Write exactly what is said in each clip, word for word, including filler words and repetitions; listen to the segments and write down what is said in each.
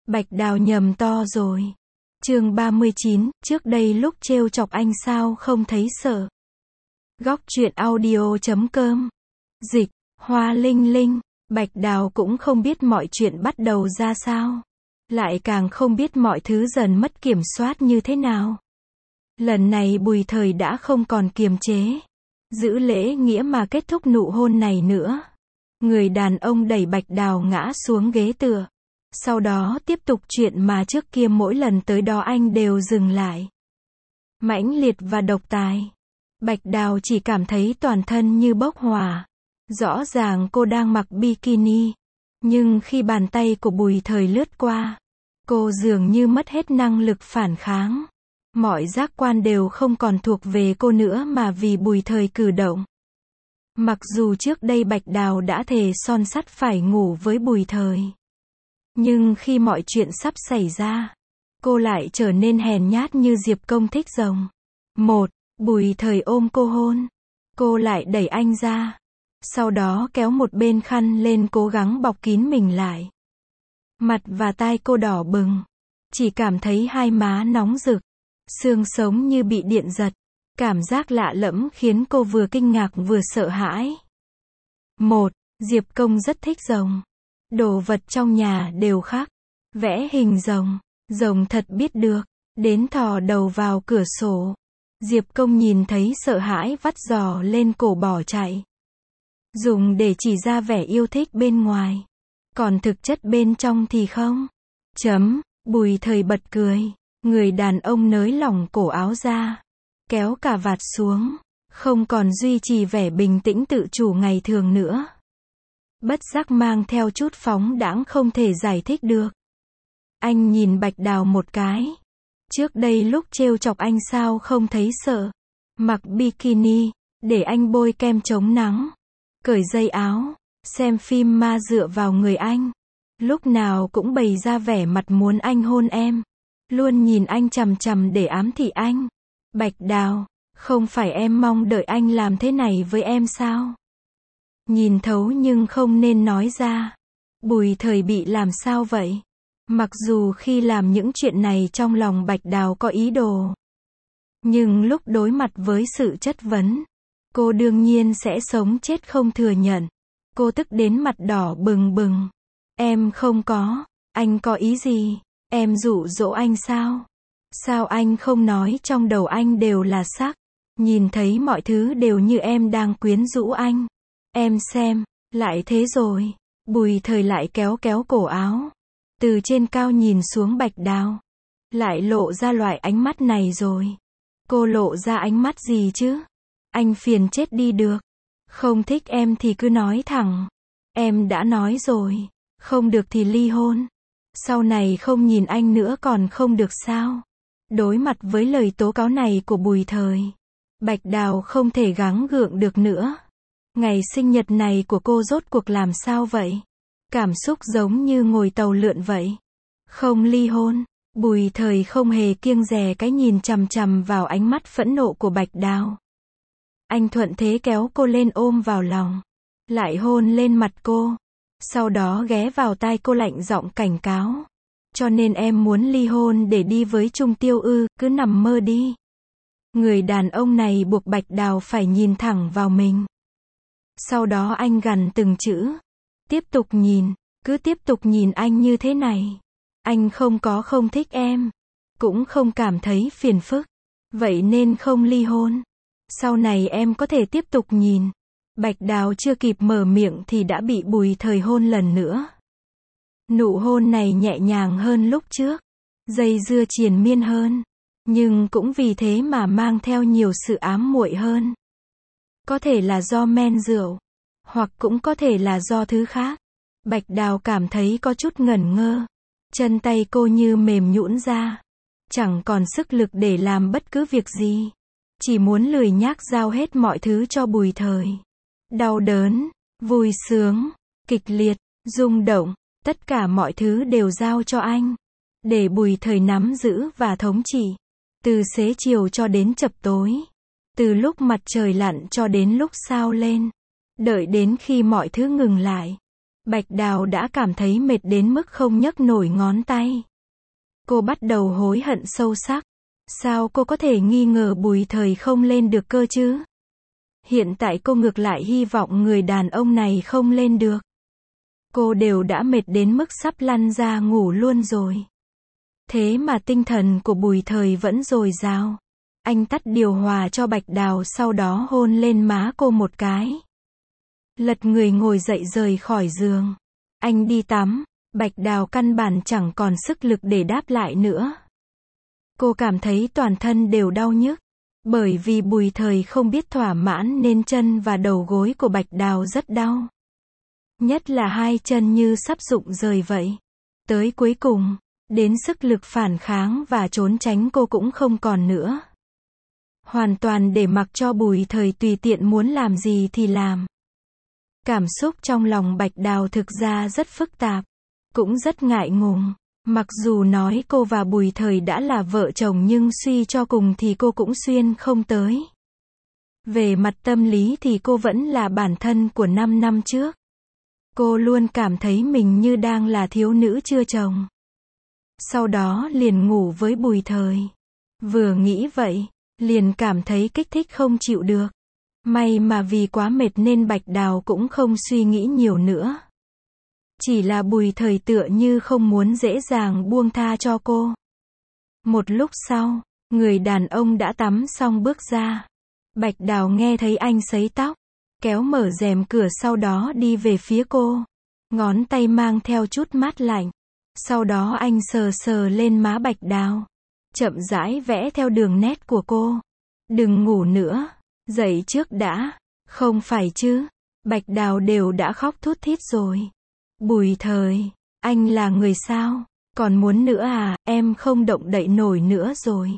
Bạch Đào nhầm to rồi. Chương ba mươi chín, trước đây lúc trêu chọc anh sao không thấy sợ. Góc truyện audio chấm com. Dịch, Hoa Linh Linh. Bạch Đào cũng không biết mọi chuyện bắt đầu ra sao. Lại càng không biết mọi thứ dần mất kiểm soát như thế nào. Lần này Bùi Thời đã không còn kiềm chế. Giữ lễ nghĩa mà kết thúc nụ hôn này nữa. Người đàn ông đẩy Bạch Đào ngã xuống ghế tựa. Sau đó tiếp tục chuyện mà trước kia mỗi lần tới đó anh đều dừng lại. Mãnh liệt và độc tài. Bạch Đào chỉ cảm thấy toàn thân như bốc hỏa. Rõ ràng cô đang mặc bikini. Nhưng khi bàn tay của Bùi Thời lướt qua, cô dường như mất hết năng lực phản kháng. Mọi giác quan đều không còn thuộc về cô nữa mà vì Bùi Thời cử động. Mặc dù trước đây Bạch Đào đã thề son sắt phải ngủ với Bùi Thời. Nhưng khi mọi chuyện sắp xảy ra, cô lại trở nên hèn nhát như Diệp Công thích rồng. Một, Bùi Thời ôm cô hôn. Cô lại đẩy anh ra. Sau đó kéo một bên khăn lên cố gắng bọc kín mình lại. Mặt và tai cô đỏ bừng. Chỉ cảm thấy hai má nóng rực. Xương sống như bị điện giật. Cảm giác lạ lẫm khiến cô vừa kinh ngạc vừa sợ hãi. Một, Diệp Công rất thích rồng. Đồ vật trong nhà đều khác. Vẽ hình rồng. Rồng thật biết được. Đến thò đầu vào cửa sổ. Diệp Công nhìn thấy sợ hãi vắt giò lên cổ bỏ chạy. Dùng để chỉ ra vẻ yêu thích bên ngoài. Còn thực chất bên trong thì không. Chấm. Bùi Thời bật cười. Người đàn ông nới lỏng cổ áo ra. Kéo cà vạt xuống. Không còn duy trì vẻ bình tĩnh tự chủ ngày thường nữa. Bất giác mang theo chút phóng đãng không thể giải thích được. Anh nhìn Bạch Đào một cái. Trước đây lúc trêu chọc anh sao không thấy sợ. Mặc bikini, để anh bôi kem chống nắng. Cởi dây áo, xem phim ma dựa vào người anh. Lúc nào cũng bày ra vẻ mặt muốn anh hôn em. Luôn nhìn anh chằm chằm để ám thị anh. Bạch Đào, không phải em mong đợi anh làm thế này với em sao? Nhìn thấu nhưng không nên nói ra. Bùi Thời bị làm sao vậy? Mặc dù khi làm những chuyện này trong lòng Bạch Đào có ý đồ. Nhưng lúc đối mặt với sự chất vấn, cô đương nhiên sẽ sống chết không thừa nhận. Cô tức đến mặt đỏ bừng bừng. Em không có. Anh có ý gì? Em dụ dỗ anh sao? Sao anh không nói trong đầu anh đều là sắc? Nhìn thấy mọi thứ đều như em đang quyến rũ anh. Em xem, lại thế rồi. Bùi Thời lại kéo kéo cổ áo. Từ trên cao nhìn xuống Bạch Đào. Lại lộ ra loại ánh mắt này rồi. Cô lộ ra ánh mắt gì chứ? Anh phiền chết đi được. Không thích em thì cứ nói thẳng. Em đã nói rồi. Không được thì ly hôn. Sau này không nhìn anh nữa còn không được sao? Đối mặt với lời tố cáo này của Bùi Thời, Bạch Đào không thể gắng gượng được nữa. Ngày sinh nhật này của cô rốt cuộc làm sao vậy? Cảm xúc giống như ngồi tàu lượn vậy. Không ly hôn. Bùi Thời không hề kiêng dè cái nhìn chằm chằm vào ánh mắt phẫn nộ của Bạch Đào. Anh thuận thế kéo cô lên ôm vào lòng. Lại hôn lên mặt cô. Sau đó ghé vào tai cô lạnh giọng cảnh cáo. Cho nên em muốn ly hôn để đi với Trung Tiêu ư, cứ nằm mơ đi. Người đàn ông này buộc Bạch Đào phải nhìn thẳng vào mình. Sau đó anh gằn từng chữ. Tiếp tục nhìn, cứ tiếp tục nhìn anh như thế này. Anh không có không thích em. Cũng không cảm thấy phiền phức. Vậy nên không ly hôn. Sau này em có thể tiếp tục nhìn. Bạch Đào chưa kịp mở miệng thì đã bị Bùi Thời hôn lần nữa. Nụ hôn này nhẹ nhàng hơn lúc trước. Dây dưa triền miên hơn. Nhưng cũng vì thế mà mang theo nhiều sự ám muội hơn. Có thể là do men rượu. Hoặc cũng có thể là do thứ khác. Bạch Đào cảm thấy có chút ngẩn ngơ. Chân tay cô như mềm nhũn ra. Chẳng còn sức lực để làm bất cứ việc gì. Chỉ muốn lười nhác giao hết mọi thứ cho Bùi Thời. Đau đớn, vui sướng, kịch liệt, rung động. Tất cả mọi thứ đều giao cho anh. Để Bùi Thời nắm giữ và thống trị. Từ xế chiều cho đến chập tối. Từ lúc mặt trời lặn cho đến lúc sao lên. Đợi đến khi mọi thứ ngừng lại. Bạch Đào đã cảm thấy mệt đến mức không nhấc nổi ngón tay. Cô bắt đầu hối hận sâu sắc. Sao cô có thể nghi ngờ Bùi Thời không lên được cơ chứ? Hiện tại cô ngược lại hy vọng người đàn ông này không lên được. Cô đều đã mệt đến mức sắp lăn ra ngủ luôn rồi. Thế mà tinh thần của Bùi Thời vẫn dồi dào. Anh tắt điều hòa cho Bạch Đào, sau đó hôn lên má cô một cái. Lật người ngồi dậy rời khỏi giường. Anh đi tắm. Bạch Đào căn bản chẳng còn sức lực để đáp lại nữa. Cô cảm thấy toàn thân đều đau nhức. Bởi vì Bùi Thời không biết thỏa mãn nên chân và đầu gối của Bạch Đào rất đau. Nhất là hai chân như sắp rụng rời vậy. Tới cuối cùng, đến sức lực phản kháng và trốn tránh cô cũng không còn nữa. Hoàn toàn để mặc cho Bùi Thời tùy tiện muốn làm gì thì làm. Cảm xúc trong lòng Bạch Đào thực ra rất phức tạp. Cũng rất ngại ngùng. Mặc dù nói cô và Bùi Thời đã là vợ chồng nhưng suy cho cùng thì cô cũng xuyên không tới. Về mặt tâm lý thì cô vẫn là bản thân của năm năm trước. Cô luôn cảm thấy mình như đang là thiếu nữ chưa chồng. Sau đó liền ngủ với Bùi Thời. Vừa nghĩ vậy, liền cảm thấy kích thích không chịu được. May mà vì quá mệt nên Bạch Đào cũng không suy nghĩ nhiều nữa. Chỉ là Bùi Thời tựa như không muốn dễ dàng buông tha cho cô. Một lúc sau, người đàn ông đã tắm xong bước ra. Bạch Đào nghe thấy anh sấy tóc, kéo mở rèm cửa sau đó đi về phía cô. Ngón tay mang theo chút mát lạnh. Sau đó anh sờ sờ lên má Bạch Đào. Chậm rãi vẽ theo đường nét của cô. Đừng ngủ nữa, dậy trước đã. Không phải chứ, Bạch Đào đều đã khóc thút thít rồi. Bùi Thời, anh là người sao? Còn muốn nữa à, em không động đậy nổi nữa rồi.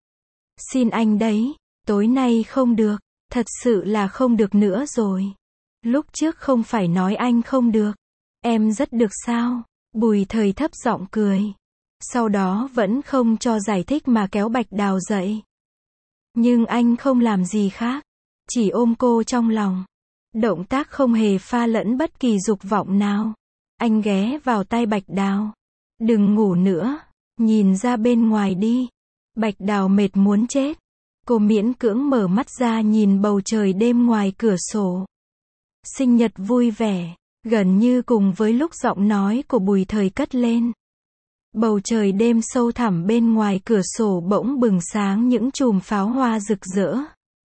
Xin anh đấy, tối nay không được, thật sự là không được nữa rồi. Lúc trước không phải nói anh không được, em rất được sao? Bùi Thời thấp giọng cười. Sau đó vẫn không cho giải thích mà kéo Bạch Đào dậy. Nhưng anh không làm gì khác, chỉ ôm cô trong lòng. Động tác không hề pha lẫn bất kỳ dục vọng nào. Anh ghé vào tai Bạch Đào. Đừng ngủ nữa, nhìn ra bên ngoài đi. Bạch Đào mệt muốn chết. Cô miễn cưỡng mở mắt ra nhìn bầu trời đêm ngoài cửa sổ. Sinh nhật vui vẻ, gần như cùng với lúc giọng nói của Bùi Thời cất lên. Bầu trời đêm sâu thẳm bên ngoài cửa sổ bỗng bừng sáng những chùm pháo hoa rực rỡ.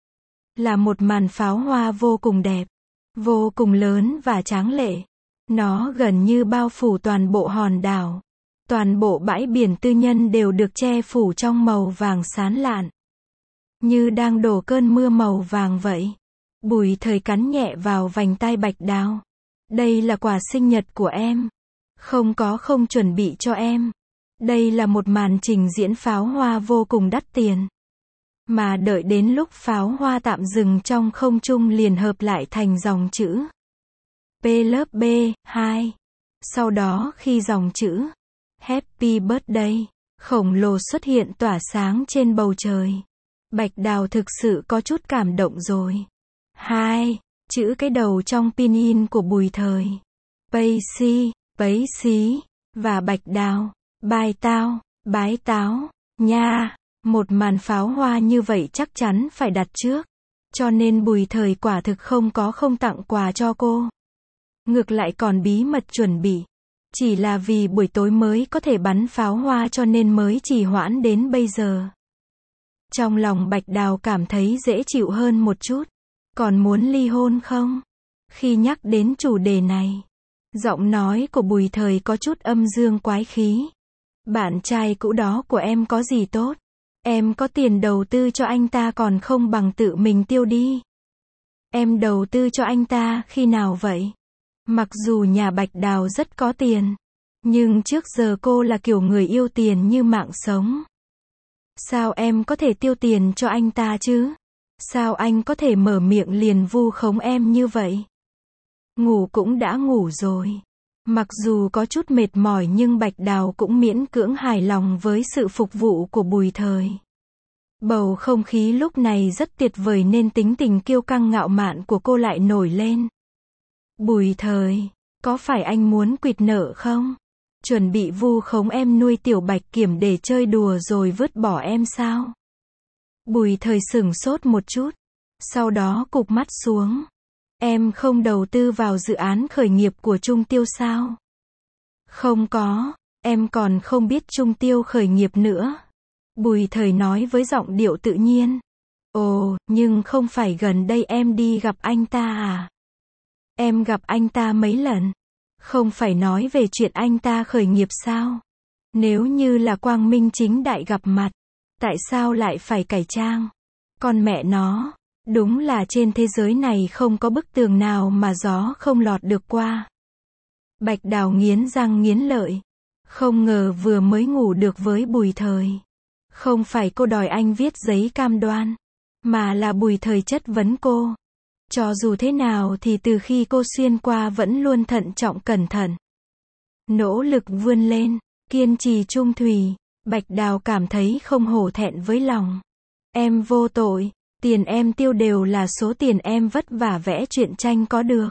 Là một màn pháo hoa vô cùng đẹp, vô cùng lớn và tráng lệ. Nó gần như bao phủ toàn bộ hòn đảo. Toàn bộ bãi biển tư nhân đều được che phủ trong màu vàng sáng lạn. Như đang đổ cơn mưa màu vàng vậy. Bùi Thời cắn nhẹ vào vành tai Bạch Đào. Đây là quà sinh nhật của em. Không có không chuẩn bị cho em. Đây là một màn trình diễn pháo hoa vô cùng đắt tiền. Mà đợi đến lúc pháo hoa tạm dừng trong không trung liền hợp lại thành dòng chữ P lớp B, hai. Sau đó khi dòng chữ Happy Birthday khổng lồ xuất hiện tỏa sáng trên bầu trời. Bạch Đào thực sự có chút cảm động rồi. Hai, chữ cái đầu trong pin-in của Bùi Thời. Pacey, bấy xí, và Bạch Đào, bài tao, bái táo, nha. Một màn pháo hoa như vậy chắc chắn phải đặt trước. Cho nên Bùi Thời quả thực không có không tặng quà cho cô. Ngược lại còn bí mật chuẩn bị. Chỉ là vì buổi tối mới có thể bắn pháo hoa cho nên mới trì hoãn đến bây giờ. Trong lòng Bạch Đào cảm thấy dễ chịu hơn một chút. Còn muốn ly hôn không? Khi nhắc đến chủ đề này, giọng nói của Bùi Thời có chút âm dương quái khí. Bạn trai cũ đó của em có gì tốt? Em có tiền đầu tư cho anh ta còn không bằng tự mình tiêu đi. Em đầu tư cho anh ta khi nào vậy? Mặc dù nhà Bạch Đào rất có tiền, nhưng trước giờ cô là kiểu người yêu tiền như mạng sống. Sao em có thể tiêu tiền cho anh ta chứ? Sao anh có thể mở miệng liền vu khống em như vậy? Ngủ cũng đã ngủ rồi. Mặc dù có chút mệt mỏi nhưng Bạch Đào cũng miễn cưỡng hài lòng với sự phục vụ của Bùi Thời. Bầu không khí lúc này rất tuyệt vời nên tính tình kiêu căng ngạo mạn của cô lại nổi lên. Bùi Thời, Có phải anh muốn quỵt nợ không? Chuẩn bị vu khống em nuôi tiểu Bạch Kiểm để chơi đùa rồi vứt bỏ em sao? Bùi Thời sửng sốt một chút, sau đó cụp mắt xuống. Em không đầu tư vào dự án khởi nghiệp của Trung Tiêu sao? Không có, em còn không biết Trung Tiêu khởi nghiệp nữa. Bùi Thời nói với giọng điệu tự nhiên. Ồ, nhưng không phải gần đây em đi gặp anh ta à? Em gặp anh ta mấy lần? Không phải nói về chuyện anh ta khởi nghiệp sao? Nếu như là quang minh chính đại gặp mặt, tại sao lại phải cải trang? Con mẹ nó, đúng là trên thế giới này không có bức tường nào mà gió không lọt được qua. Bạch Đào nghiến răng nghiến lợi. Không ngờ vừa mới ngủ được với Bùi Thời. Không phải cô đòi anh viết giấy cam đoan, mà là Bùi Thời chất vấn cô. Cho dù thế nào thì từ khi cô xuyên qua vẫn luôn thận trọng cẩn thận. Nỗ lực vươn lên, kiên trì trung thủy, Bạch Đào cảm thấy không hổ thẹn với lòng. Em vô tội, tiền em tiêu đều là số tiền em vất vả vẽ truyện tranh có được.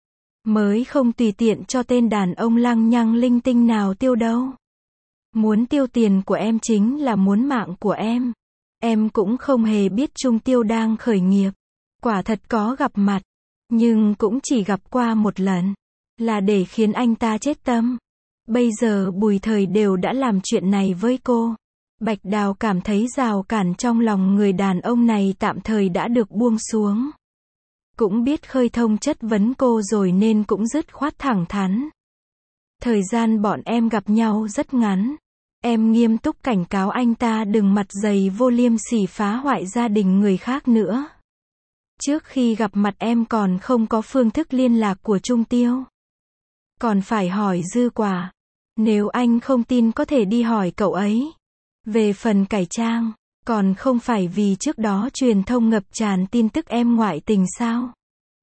Mới không tùy tiện cho tên đàn ông lăng nhăng linh tinh nào tiêu đâu. Muốn tiêu tiền của em chính là muốn mạng của em. Em cũng không hề biết Trung Tiêu đang khởi nghiệp. Quả thật có gặp mặt, nhưng cũng chỉ gặp qua một lần, là để khiến anh ta chết tâm. Bây giờ Bùi Thời đều đã làm chuyện này với cô. Bạch Đào cảm thấy rào cản trong lòng người đàn ông này tạm thời đã được buông xuống. Cũng biết khơi thông chất vấn cô rồi nên cũng dứt khoát thẳng thắn. Thời gian bọn em gặp nhau rất ngắn. Em nghiêm túc cảnh cáo anh ta đừng mặt dày vô liêm sỉ phá hoại gia đình người khác nữa. Trước khi gặp mặt em còn không có phương thức liên lạc của Trung Tiêu. Còn phải hỏi Dư Quả. Nếu anh không tin có thể đi hỏi cậu ấy. Về phần cải trang, còn không phải vì trước đó truyền thông ngập tràn tin tức em ngoại tình sao?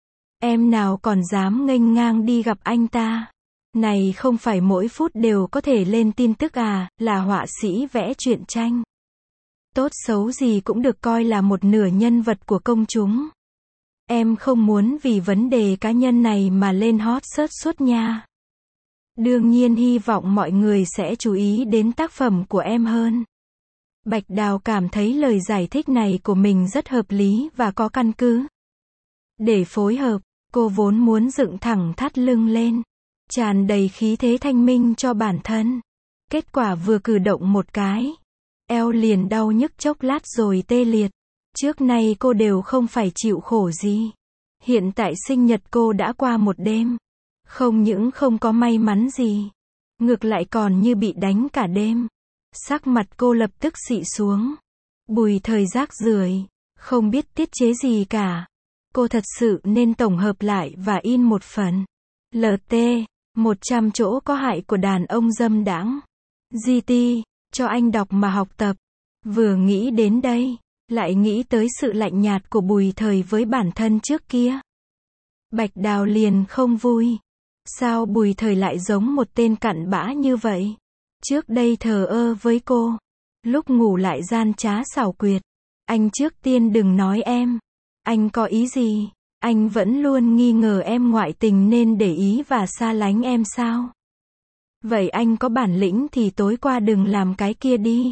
Em nào còn dám nghênh ngang đi gặp anh ta? Này không phải mỗi phút đều có thể lên tin tức à, là họa sĩ vẽ truyện tranh. Tốt xấu gì cũng được coi là một nửa nhân vật của công chúng. Em không muốn vì vấn đề cá nhân này mà lên hot search suốt nha. Đương nhiên hy vọng mọi người sẽ chú ý đến tác phẩm của em hơn. Bạch Đào cảm thấy lời giải thích này của mình rất hợp lý và có căn cứ. Để phối hợp, cô vốn muốn dựng thẳng thắt lưng lên, tràn đầy khí thế thanh minh cho bản thân. Kết quả vừa cử động một cái, eo liền đau nhức chốc lát rồi tê liệt. Trước nay cô đều không phải chịu khổ gì. Hiện tại sinh nhật cô đã qua một đêm. Không những không có may mắn gì, ngược lại còn như bị đánh cả đêm. Sắc mặt cô lập tức xị xuống. Bùi Thời rác rưởi, không biết tiết chế gì cả. Cô thật sự nên tổng hợp lại và in một phần. lờ tê, một trăm chỗ có hại của đàn ông dâm đãng. giê tê, cho anh đọc mà học tập. Vừa nghĩ đến đây, lại nghĩ tới sự lạnh nhạt của Bùi Thời với bản thân trước kia. Bạch Đào liền không vui. Sao Bùi Thời lại giống một tên cặn bã như vậy? Trước đây thờ ơ với cô, lúc ngủ lại gian trá xảo quyệt. Anh trước tiên đừng nói em. Anh có ý gì? Anh vẫn luôn nghi ngờ em ngoại tình nên để ý và xa lánh em sao? Vậy anh có bản lĩnh thì tối qua đừng làm cái kia đi.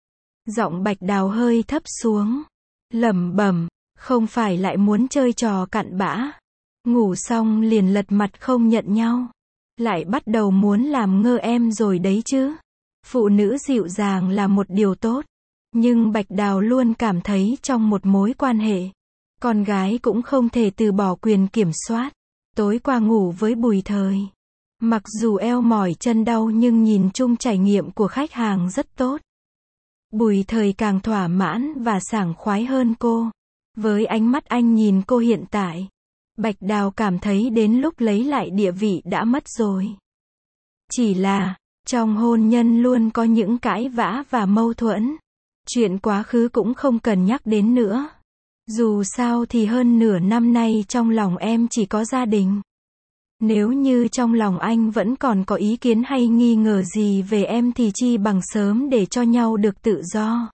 Giọng Bạch Đào hơi thấp xuống, lẩm bẩm, không phải lại muốn chơi trò cặn bã. Ngủ xong liền lật mặt không nhận nhau. Lại bắt đầu muốn làm ngơ em rồi đấy chứ. Phụ nữ dịu dàng là một điều tốt. Nhưng Bạch Đào luôn cảm thấy trong một mối quan hệ, con gái cũng không thể từ bỏ quyền kiểm soát. Tối qua ngủ với Bùi Thời, mặc dù eo mỏi chân đau nhưng nhìn chung trải nghiệm của khách hàng rất tốt. Bùi Thời càng thỏa mãn và sảng khoái hơn cô. Với ánh mắt anh nhìn cô hiện tại, Bạch Đào cảm thấy đến lúc lấy lại địa vị đã mất rồi. Chỉ là, trong hôn nhân luôn có những cãi vã và mâu thuẫn. Chuyện quá khứ cũng không cần nhắc đến nữa. Dù sao thì hơn nửa năm nay trong lòng em chỉ có gia đình. Nếu như trong lòng anh vẫn còn có ý kiến hay nghi ngờ gì về em thì chi bằng sớm để cho nhau được tự do.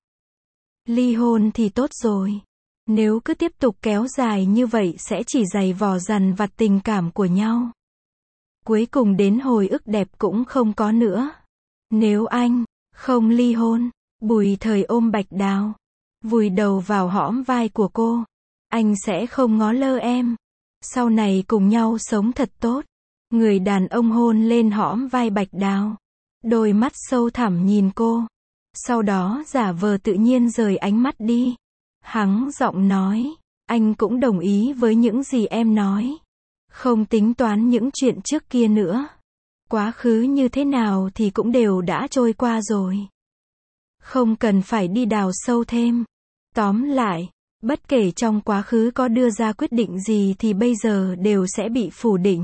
Ly hôn thì tốt rồi. Nếu cứ tiếp tục kéo dài như vậy sẽ chỉ dày vò dằn vặt tình cảm của nhau. Cuối cùng đến hồi ức đẹp cũng không có nữa. Nếu anh không ly hôn, Bùi Thời ôm Bạch Đào, vùi đầu vào hõm vai của cô. Anh sẽ không ngó lơ em. Sau này cùng nhau sống thật tốt. Người đàn ông hôn lên hõm vai Bạch Đào. Đôi mắt sâu thẳm nhìn cô. Sau đó giả vờ tự nhiên rời ánh mắt đi. Hắng giọng nói, anh cũng đồng ý với những gì em nói. Không tính toán những chuyện trước kia nữa. Quá khứ như thế nào thì cũng đều đã trôi qua rồi. Không cần phải đi đào sâu thêm. Tóm lại, bất kể trong quá khứ có đưa ra quyết định gì thì bây giờ đều sẽ bị phủ định.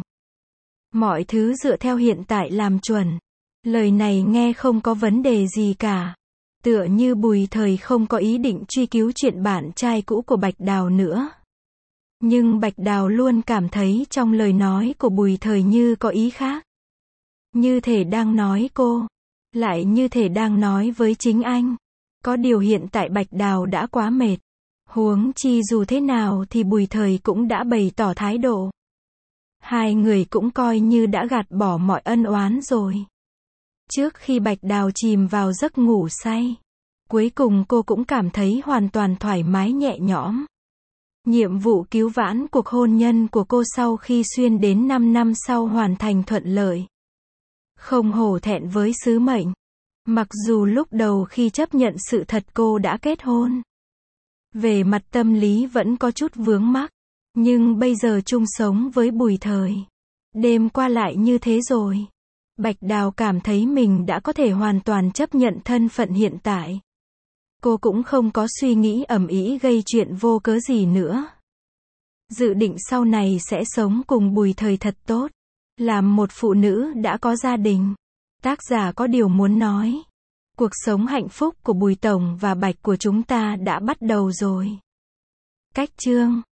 Mọi thứ dựa theo hiện tại làm chuẩn. Lời này nghe không có vấn đề gì cả. Tựa như Bùi Thời không có ý định truy cứu chuyện bạn trai cũ của Bạch Đào nữa. Nhưng Bạch Đào luôn cảm thấy trong lời nói của Bùi Thời như có ý khác. Như thể đang nói cô, lại như thể đang nói với chính anh. Có điều hiện tại Bạch Đào đã quá mệt. Huống chi dù thế nào thì Bùi Thời cũng đã bày tỏ thái độ. Hai người cũng coi như đã gạt bỏ mọi ân oán rồi. Trước khi Bạch Đào chìm vào giấc ngủ say, cuối cùng cô cũng cảm thấy hoàn toàn thoải mái nhẹ nhõm. Nhiệm vụ cứu vãn cuộc hôn nhân của cô sau khi xuyên đến năm năm sau hoàn thành thuận lợi. Không hổ thẹn với sứ mệnh. Mặc dù lúc đầu khi chấp nhận sự thật cô đã kết hôn, về mặt tâm lý vẫn có chút vướng mắc. Nhưng bây giờ chung sống với Bùi Thời, đêm qua lại như thế rồi. Bạch Đào cảm thấy mình đã có thể hoàn toàn chấp nhận thân phận hiện tại. Cô cũng không có suy nghĩ ầm ĩ gây chuyện vô cớ gì nữa. Dự định sau này sẽ sống cùng Bùi Thời thật tốt. Làm một phụ nữ đã có gia đình. Tác giả có điều muốn nói. Cuộc sống hạnh phúc của Bùi Tổng và Bạch của chúng ta đã bắt đầu rồi. Cách chương